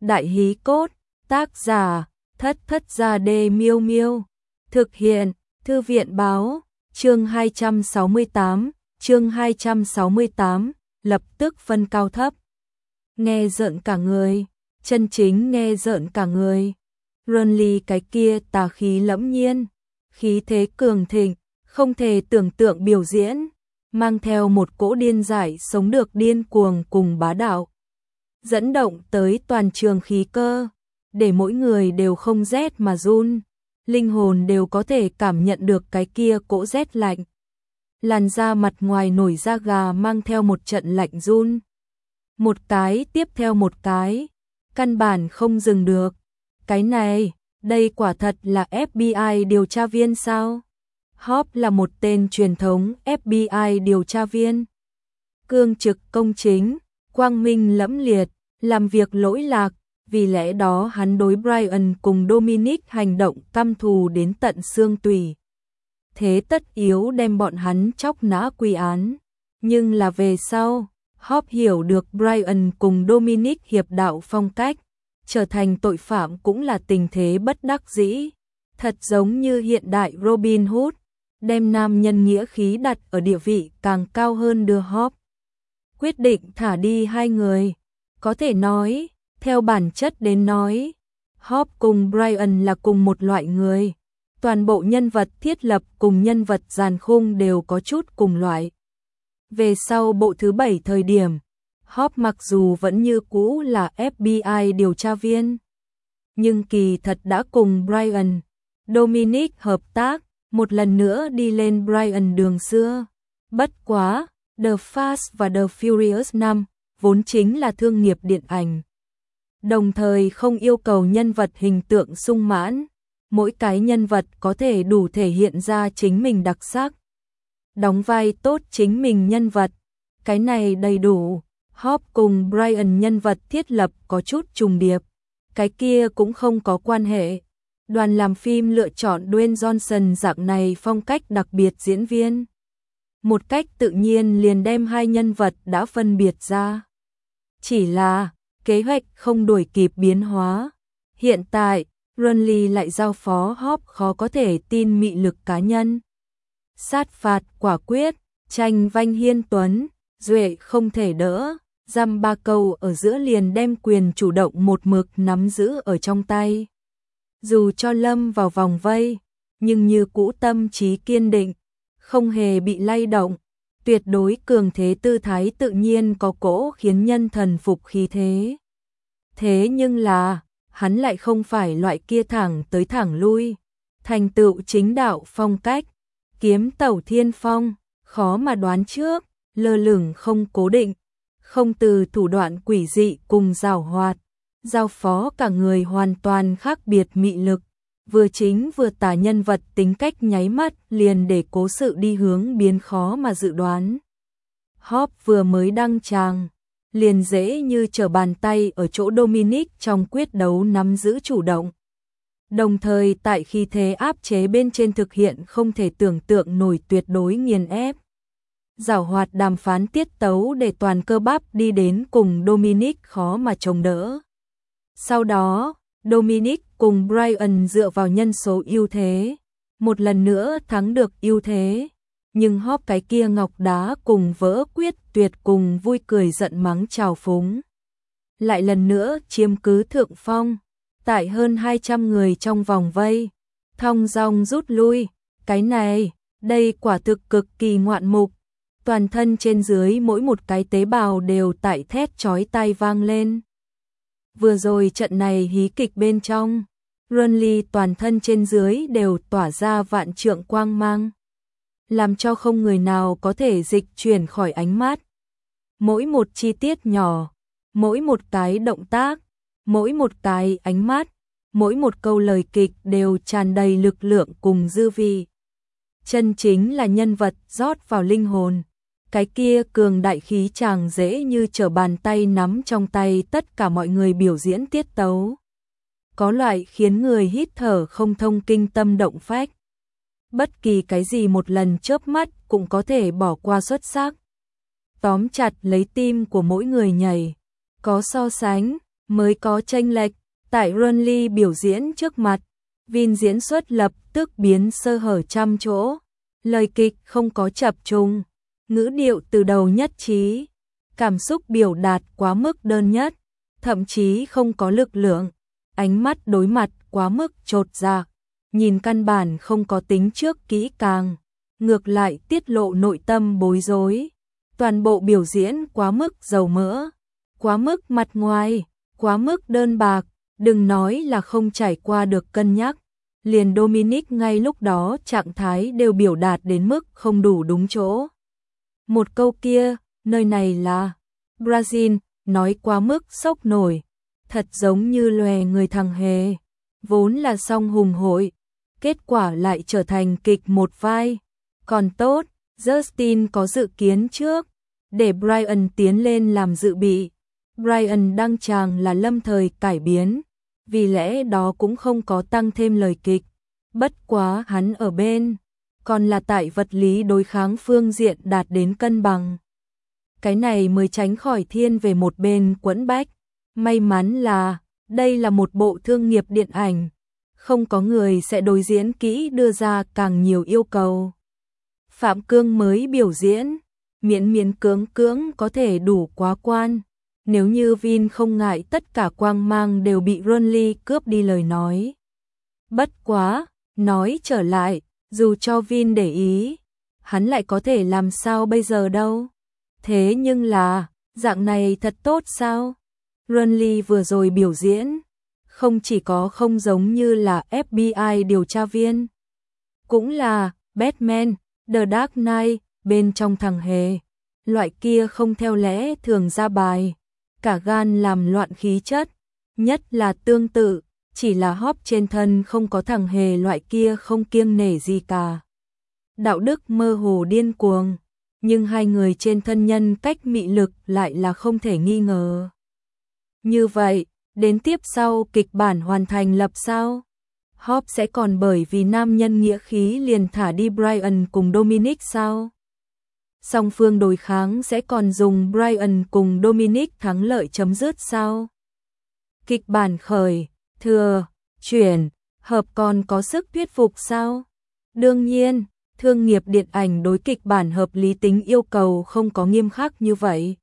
Đại hí cốt, tác giả, Thất Thất Gia Đê Miêu Miêu. Thực hiện, Thư viện báo, chương 268, lập tức phân cao thấp. Nghe rợn cả người, chân chính nghe rợn cả người. Renly cái kia tà khí lẫm nhiên, khí thế cường thịnh, không thể tưởng tượng biểu diễn, mang theo một cỗ điên dại sống được điên cuồng cùng bá đạo. Dẫn động tới toàn trường khí cơ, để mỗi người đều không rét mà run, linh hồn đều có thể cảm nhận được cái kia cỗ rét lạnh. Làn da mặt ngoài nổi da gà mang theo một trận lạnh run. Một cái tiếp theo một cái, căn bản không dừng được. Cái này, đây quả thật là FBI điều tra viên sao? Hope là một tên truyền thống FBI điều tra viên. Cương trực công chính, quang minh lẫm liệt, làm việc lỗi lạc, vì lẽ đó hắn đối Brian cùng Dominic hành động căm thù đến tận xương tủy. Thế tất yếu đem bọn hắn chóc nã quy án. Nhưng là về sau, Hope hiểu được Brian cùng Dominic hiệp đạo phong cách, trở thành tội phạm cũng là tình thế bất đắc dĩ. Thật giống như hiện đại Robin Hood, đem nam nhân nghĩa khí đặt ở địa vị càng cao hơn đưa Hope. Quyết định thả đi hai người. Có thể nói, theo bản chất đến nói, Hope cùng Brian là cùng một loại người. Toàn bộ nhân vật thiết lập cùng nhân vật giàn khung đều có chút cùng loại. Về sau bộ thứ 7 thời điểm, Hope mặc dù vẫn như cũ là FBI điều tra viên, nhưng kỳ thật đã cùng Brian, Dominic hợp tác, một lần nữa đi lên Brian đường xưa. Bất quá, The Fast và The Furious 5 vốn chính là thương nghiệp điện ảnh. Đồng thời không yêu cầu nhân vật hình tượng sung mãn, mỗi cái nhân vật có thể đủ thể hiện ra chính mình đặc sắc. Đóng vai tốt chính mình nhân vật, cái này đầy đủ. Hope cùng Brian nhân vật thiết lập có chút trùng điệp, cái kia cũng không có quan hệ. Đoàn làm phim lựa chọn Dwayne Johnson dạng này phong cách đặc biệt diễn viên. Một cách tự nhiên liền đem hai nhân vật đã phân biệt ra. Chỉ là, kế hoạch không đuổi kịp biến hóa. Hiện tại, Renly lại giao phó Hope khó có thể tin mị lực cá nhân. Sát phạt quả quyết, tranh vanh hiên tuấn, duệ không thể đỡ, dăm ba câu ở giữa liền đem quyền chủ động một mực nắm giữ ở trong tay. Dù cho lâm vào vòng vây, nhưng như cũ tâm trí kiên định, không hề bị lay động, tuyệt đối cường thế tư thái tự nhiên có cỗ khiến nhân thần phục khí thế. Thế nhưng là, hắn lại không phải loại kia thẳng tới thẳng lui, thành tựu chính đạo phong cách, kiếm tẩu thiên phong, khó mà đoán trước, lơ lửng không cố định, không từ thủ đoạn quỷ dị cùng giảo hoạt, giao phó cả người hoàn toàn khác biệt mị lực, vừa chính vừa tà nhân vật tính cách nháy mắt liền để cố sự đi hướng biến khó mà dự đoán. Hope vừa mới đăng tràng, liền dễ như trở bàn tay ở chỗ Dominic trong quyết đấu nắm giữ chủ động. Đồng thời tại khí thế áp chế bên trên thực hiện không thể tưởng tượng nổi tuyệt đối nghiền ép. Giảo hoạt đàm phán tiết tấu để toàn cơ bắp đi đến cùng Dominic khó mà chống đỡ. Sau đó, Dominic cùng Brian dựa vào nhân số ưu thế, một lần nữa thắng được ưu thế. Nhưng Hope cái kia ngọc đá cùng vỡ quyết tuyệt cùng vui cười giận mắng trào phúng. Lại lần nữa chiếm cứ thượng phong, tại hơn 200 người trong vòng vây, thong dong rút lui. Cái này, đây quả thực cực kỳ ngoạn mục. Toàn thân trên dưới mỗi một cái tế bào đều tại thét chói tai vang lên. Vừa rồi trận này hí kịch bên trong, Renly toàn thân trên dưới đều tỏa ra vạn trượng quang mang, làm cho không người nào có thể dịch chuyển khỏi ánh mắt. Mỗi một chi tiết nhỏ, mỗi một cái động tác, mỗi một cái ánh mắt, mỗi một câu lời kịch đều tràn đầy lực lượng cùng dư vị. Chân chính là nhân vật rót vào linh hồn. Cái kia cường đại khí chàng dễ như trở bàn tay nắm trong tay tất cả mọi người biểu diễn tiết tấu. Có loại khiến người hít thở không thông kinh tâm động phách. Bất kỳ cái gì một lần chớp mắt cũng có thể bỏ qua xuất sắc. Tóm chặt lấy tim của mỗi người nhảy. Có so sánh, mới có chênh lệch. Tại Runley biểu diễn trước mặt, Vin diễn xuất lập tức biến sơ hở trăm chỗ. Lời kịch không có chập trùng, ngữ điệu từ đầu nhất trí, cảm xúc biểu đạt quá mức đơn nhất, thậm chí không có lực lượng, ánh mắt đối mặt quá mức chột dạ, nhìn căn bản không có tính trước kỹ càng, ngược lại tiết lộ nội tâm bối rối. Toàn bộ biểu diễn quá mức dầu mỡ, quá mức mặt ngoài, quá mức đơn bạc, đừng nói là không trải qua được cân nhắc. Liền Dominic ngay lúc đó trạng thái đều biểu đạt đến mức không đủ đúng chỗ. Một câu kia, nơi này là Brazil, nói quá mức sốc nổi, thật giống như lòe người thằng hề, vốn là song hùng hội, kết quả lại trở thành kịch một vai. Còn tốt, Justin có dự kiến trước, để Brian tiến lên làm dự bị. Brian đăng tràng là lâm thời cải biến, vì lẽ đó cũng không có tăng thêm lời kịch. Bất quá hắn ở bên, còn là tại vật lý đối kháng phương diện đạt đến cân bằng. Cái này mới tránh khỏi thiên về một bên quẫn bách. May mắn là, đây là một bộ thương nghiệp điện ảnh, không có người sẽ đối diễn kỹ đưa ra càng nhiều yêu cầu. Phạm Cương mới biểu diễn, miễn miễn cưỡng có thể đủ quá quan. Nếu như Vin không ngại tất cả quang mang đều bị Runley cướp đi lời nói. Bất quá, nói trở lại, dù cho Vin để ý, hắn lại có thể làm sao bây giờ đâu. Thế nhưng là, dạng này thật tốt sao? Runley vừa rồi biểu diễn, không chỉ có không giống như là FBI điều tra viên, cũng là Batman, The Dark Knight, bên trong thằng hề. Loại kia không theo lẽ thường ra bài, cả gan làm loạn khí chất, nhất là tương tự, chỉ là Hope trên thân không có thằng hề loại kia không kiêng nể gì cả. Đạo đức mơ hồ điên cuồng, nhưng hai người trên thân nhân cách mị lực lại là không thể nghi ngờ. Như vậy, đến tiếp sau kịch bản hoàn thành lập sao? Hope sẽ còn bởi vì nam nhân nghĩa khí liền thả đi Brian cùng Dominic sao? Song phương đối kháng sẽ còn dùng Brian cùng Dominic thắng lợi chấm dứt sao? Kịch bản khởi, thừa, chuyển, hợp còn có sức thuyết phục sao? Đương nhiên, thương nghiệp điện ảnh đối kịch bản hợp lý tính yêu cầu không có nghiêm khắc như vậy.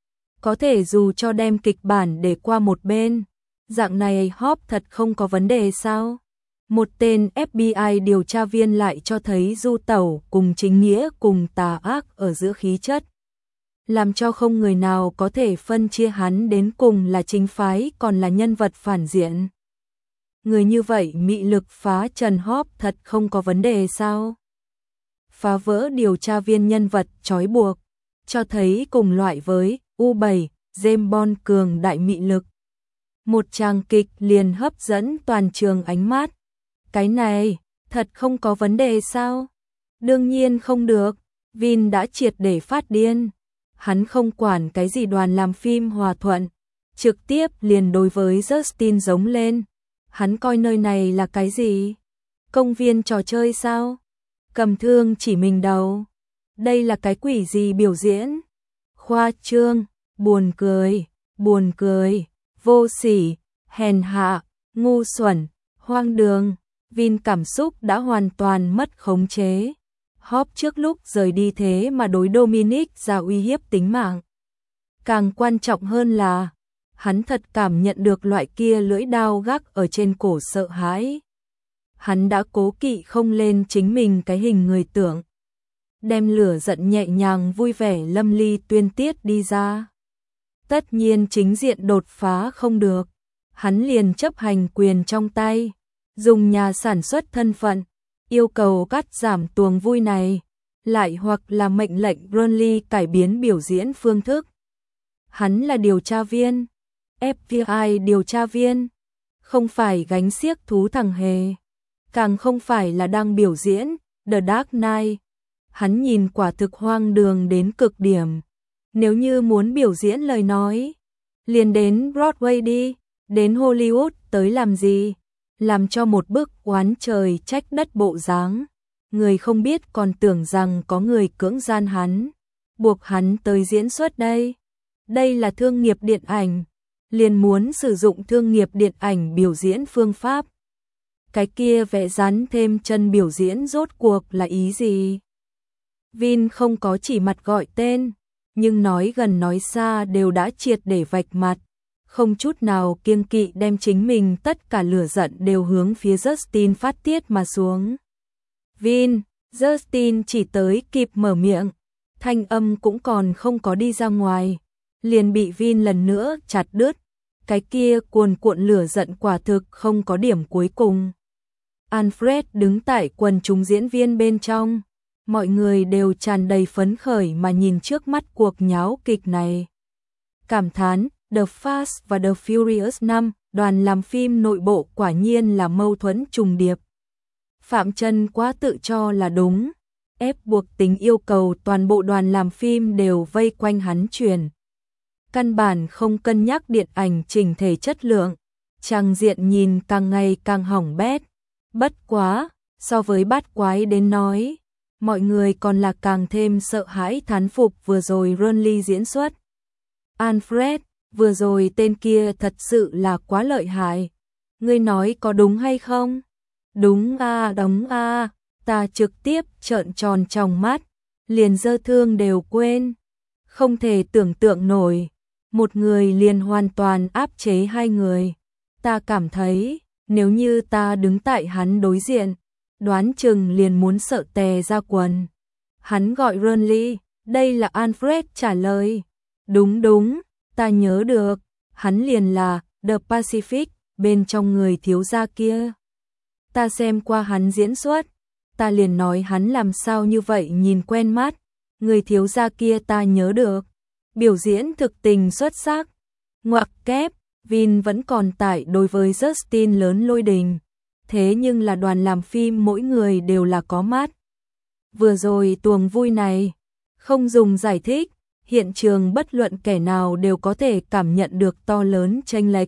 Có thể dù cho đem kịch bản để qua một bên, dạng này Hope thật không có vấn đề sao? Một tên FBI điều tra viên lại cho thấy du tẩu cùng chính nghĩa cùng tà ác ở giữa khí chất, làm cho không người nào có thể phân chia hắn đến cùng là chính phái còn là nhân vật phản diện. Người như vậy mị lực phá trần Hope thật không có vấn đề sao? Phá vỡ điều tra viên nhân vật trói buộc, cho thấy cùng loại với U7, James Bond cường đại mị lực. Một tràng kịch liền hấp dẫn toàn trường ánh mắt. Cái này, thật không có vấn đề sao? Đương nhiên không được, Vin đã triệt để phát điên. Hắn không quản cái gì đoàn làm phim hòa thuận, trực tiếp liền đối với Justin giống lên. Hắn coi nơi này là cái gì? Công viên trò chơi sao? Cầm thương chỉ mình đầu. Đây là cái quỷ gì biểu diễn? Khoa trương, buồn cười, vô sỉ, hèn hạ, ngu xuẩn, hoang đường. Vin cảm xúc đã hoàn toàn mất khống chế. Hope trước lúc rời đi thế mà đối Dominic ra uy hiếp tính mạng. Càng quan trọng hơn là, hắn thật cảm nhận được loại kia lưỡi dao gác ở trên cổ sợ hãi. Hắn đã cố kỵ không lên chính mình cái hình người tưởng. Đem lửa giận nhẹ nhàng vui vẻ lâm ly tuyên tiết đi ra. Tất nhiên chính diện đột phá không được. Hắn liền chấp hành quyền trong tay. Dùng nhà sản xuất thân phận, yêu cầu cắt giảm tuồng vui này, lại hoặc là mệnh lệnh Runley cải biến biểu diễn phương thức. Hắn là điều tra viên, FBI điều tra viên, không phải gánh xiếc thú thằng hề, càng không phải là đang biểu diễn The Dark Knight. Hắn nhìn quả thực hoang đường đến cực điểm. Nếu như muốn biểu diễn lời nói, liền đến Broadway đi, đến Hollywood tới làm gì? Làm cho một bức oán trời trách đất bộ dáng. Người không biết còn tưởng rằng có người cưỡng gian hắn, buộc hắn tới diễn xuất đây. Đây là thương nghiệp điện ảnh, liền muốn sử dụng thương nghiệp điện ảnh biểu diễn phương pháp. Cái kia vẽ rắn thêm chân biểu diễn rốt cuộc là ý gì? Vin không có chỉ mặt gọi tên, nhưng nói gần nói xa đều đã triệt để vạch mặt, không chút nào kiêng kỵ đem chính mình tất cả lửa giận đều hướng phía Justin phát tiết mà xuống. Vin, Justin chỉ tới kịp mở miệng, thanh âm cũng còn không có đi ra ngoài, liền bị Vin lần nữa chặt đứt, cái kia cuồn cuộn lửa giận quả thực không có điểm cuối cùng. Alfred đứng tại quần chúng diễn viên bên trong, mọi người đều tràn đầy phấn khởi mà nhìn trước mắt cuộc nháo kịch này. Cảm thán, The Fast và The Furious 5, đoàn làm phim nội bộ quả nhiên là mâu thuẫn trùng điệp. Phạm Trân quá tự cho là đúng, ép buộc tính yêu cầu toàn bộ đoàn làm phim đều vây quanh hắn truyền. Căn bản không cân nhắc điện ảnh chỉnh thể chất lượng, trang diện nhìn càng ngày càng hỏng bét. Bất quá, so với bát quái đến nói, mọi người còn là càng thêm sợ hãi thán phục vừa rồi Ronly diễn xuất. Alfred, vừa rồi tên kia thật sự là quá lợi hại. Ngươi nói có đúng hay không? Đúng a, đúng a, ta trực tiếp trợn tròn tròng mắt, liền dơ thương đều quên. Không thể tưởng tượng nổi, một người liền hoàn toàn áp chế hai người. Ta cảm thấy, nếu như ta đứng tại hắn đối diện, đoán chừng liền muốn sợ tè ra quần. Hắn gọi Ronly, đây là Alfred trả lời. Đúng đúng, ta nhớ được, hắn liền là The Pacific, bên trong người thiếu gia kia. Ta xem qua hắn diễn xuất, ta liền nói hắn làm sao như vậy nhìn quen mắt, người thiếu gia kia ta nhớ được, biểu diễn thực tình xuất sắc. Ngoặc kép, Vin vẫn còn tại đối với Justin lớn lôi đình, thế nhưng là đoàn làm phim mỗi người đều là có mắt. Vừa rồi tuồng vui này, không dùng giải thích, hiện trường bất luận kẻ nào đều có thể cảm nhận được to lớn chênh lệch.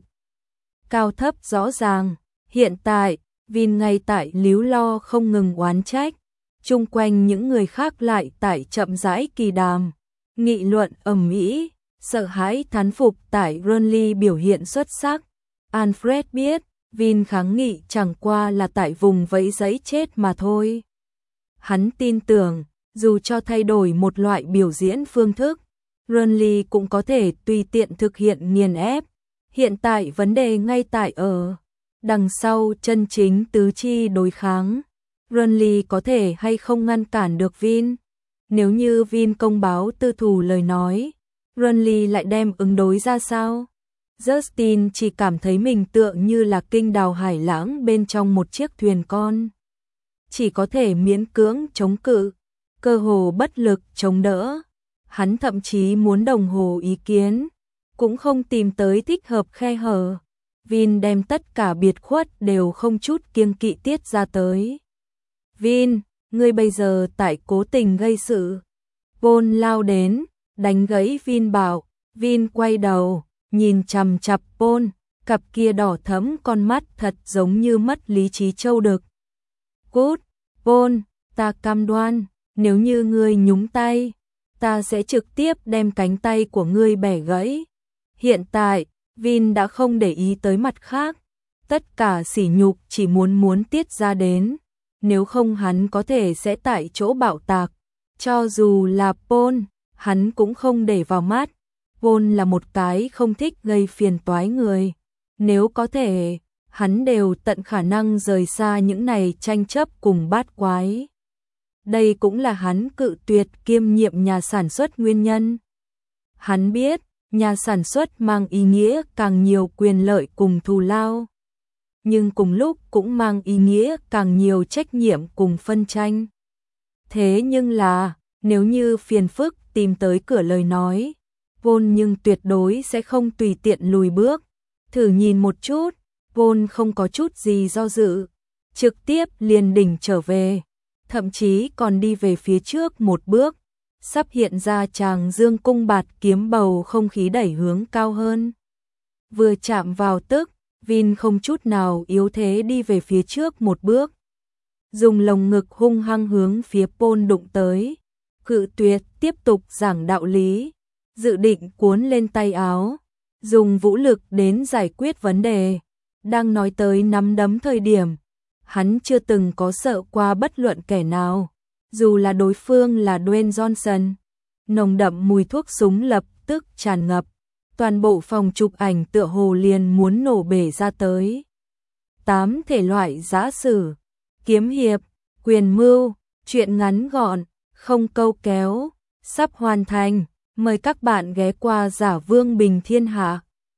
Cao thấp rõ ràng, hiện tại, Vin ngay tại líu lo không ngừng oán trách, chung quanh những người khác lại tại chậm rãi kỳ đàm, nghị luận ầm ĩ, sợ hãi thán phục tại Ronly biểu hiện xuất sắc. Alfred biết, Vin kháng nghị chẳng qua là tại vùng vẫy giấy chết mà thôi. Hắn tin tưởng, dù cho thay đổi một loại biểu diễn phương thức, Ronly cũng có thể tùy tiện thực hiện nghiền ép. Hiện tại vấn đề ngay tại ở đằng sau chân chính tứ chi đối kháng. Ronly có thể hay không ngăn cản được Vin? Nếu như Vin công báo tư thù lời nói, Ronly lại đem ứng đối ra sao? Justin chỉ cảm thấy mình tựa như là kinh đào hải lãng bên trong một chiếc thuyền con. Chỉ có thể miễn cưỡng chống cự, cơ hồ bất lực chống đỡ. Hắn thậm chí muốn đồng hồ ý kiến, cũng không tìm tới thích hợp khe hở. Vin đem tất cả biệt khuất đều không chút kiêng kỵ tiết ra tới. Vin, ngươi bây giờ tại cố tình gây sự. Paul lao đến, đánh gãy Vin bảo. Vin quay đầu, nhìn chằm chằm Paul, cặp kia đỏ thẫm con mắt thật giống như mất lý trí trâu đực. Cút, Paul, ta cam đoan, nếu như ngươi nhúng tay, ta sẽ trực tiếp đem cánh tay của ngươi bẻ gãy. Hiện tại, Vin đã không để ý tới mặt khác, tất cả sỉ nhục chỉ muốn tiết ra đến, nếu không hắn có thể sẽ tại chỗ bạo tạc. Cho dù là Paul, hắn cũng không để vào mắt. Paul là một cái không thích gây phiền toái người, nếu có thể, hắn đều tận khả năng rời xa những này tranh chấp cùng bát quái. Đây cũng là hắn cự tuyệt kiêm nhiệm nhà sản xuất nguyên nhân. Hắn biết, nhà sản xuất mang ý nghĩa càng nhiều quyền lợi cùng thù lao, nhưng cùng lúc cũng mang ý nghĩa càng nhiều trách nhiệm cùng phân tranh. Thế nhưng là, nếu như phiền phức tìm tới cửa lời nói, Paul nhưng tuyệt đối sẽ không tùy tiện lùi bước. Thử nhìn một chút, Paul không có chút gì do dự, trực tiếp liền đỉnh trở về, thậm chí còn đi về phía trước một bước, sắp hiện ra tràng dương cung bạt kiếm bầu không khí đẩy hướng cao hơn. Vừa chạm vào tức, Vin không chút nào yếu thế đi về phía trước một bước, dùng lồng ngực hung hăng hướng phía Paul đụng tới, cự tuyệt tiếp tục giảng đạo lý, dự định cuốn lên tay áo. dùng vũ lực đến giải quyết vấn đề. Đang nói tới nắm đấm thời điểm, hắn chưa từng có sợ qua bất luận kẻ nào, dù là đối phương là Dwayne Johnson. Nồng đậm mùi thuốc súng lập tức tràn ngập, toàn bộ phòng chụp ảnh tựa hồ liền muốn nổ bể ra tới. 8 thể loại giã sử, kiếm hiệp, quyền mưu, truyện ngắn gọn, không câu kéo, sắp hoàn thành. Mời các bạn ghé qua Giả Vương Bình Thiên Hạ.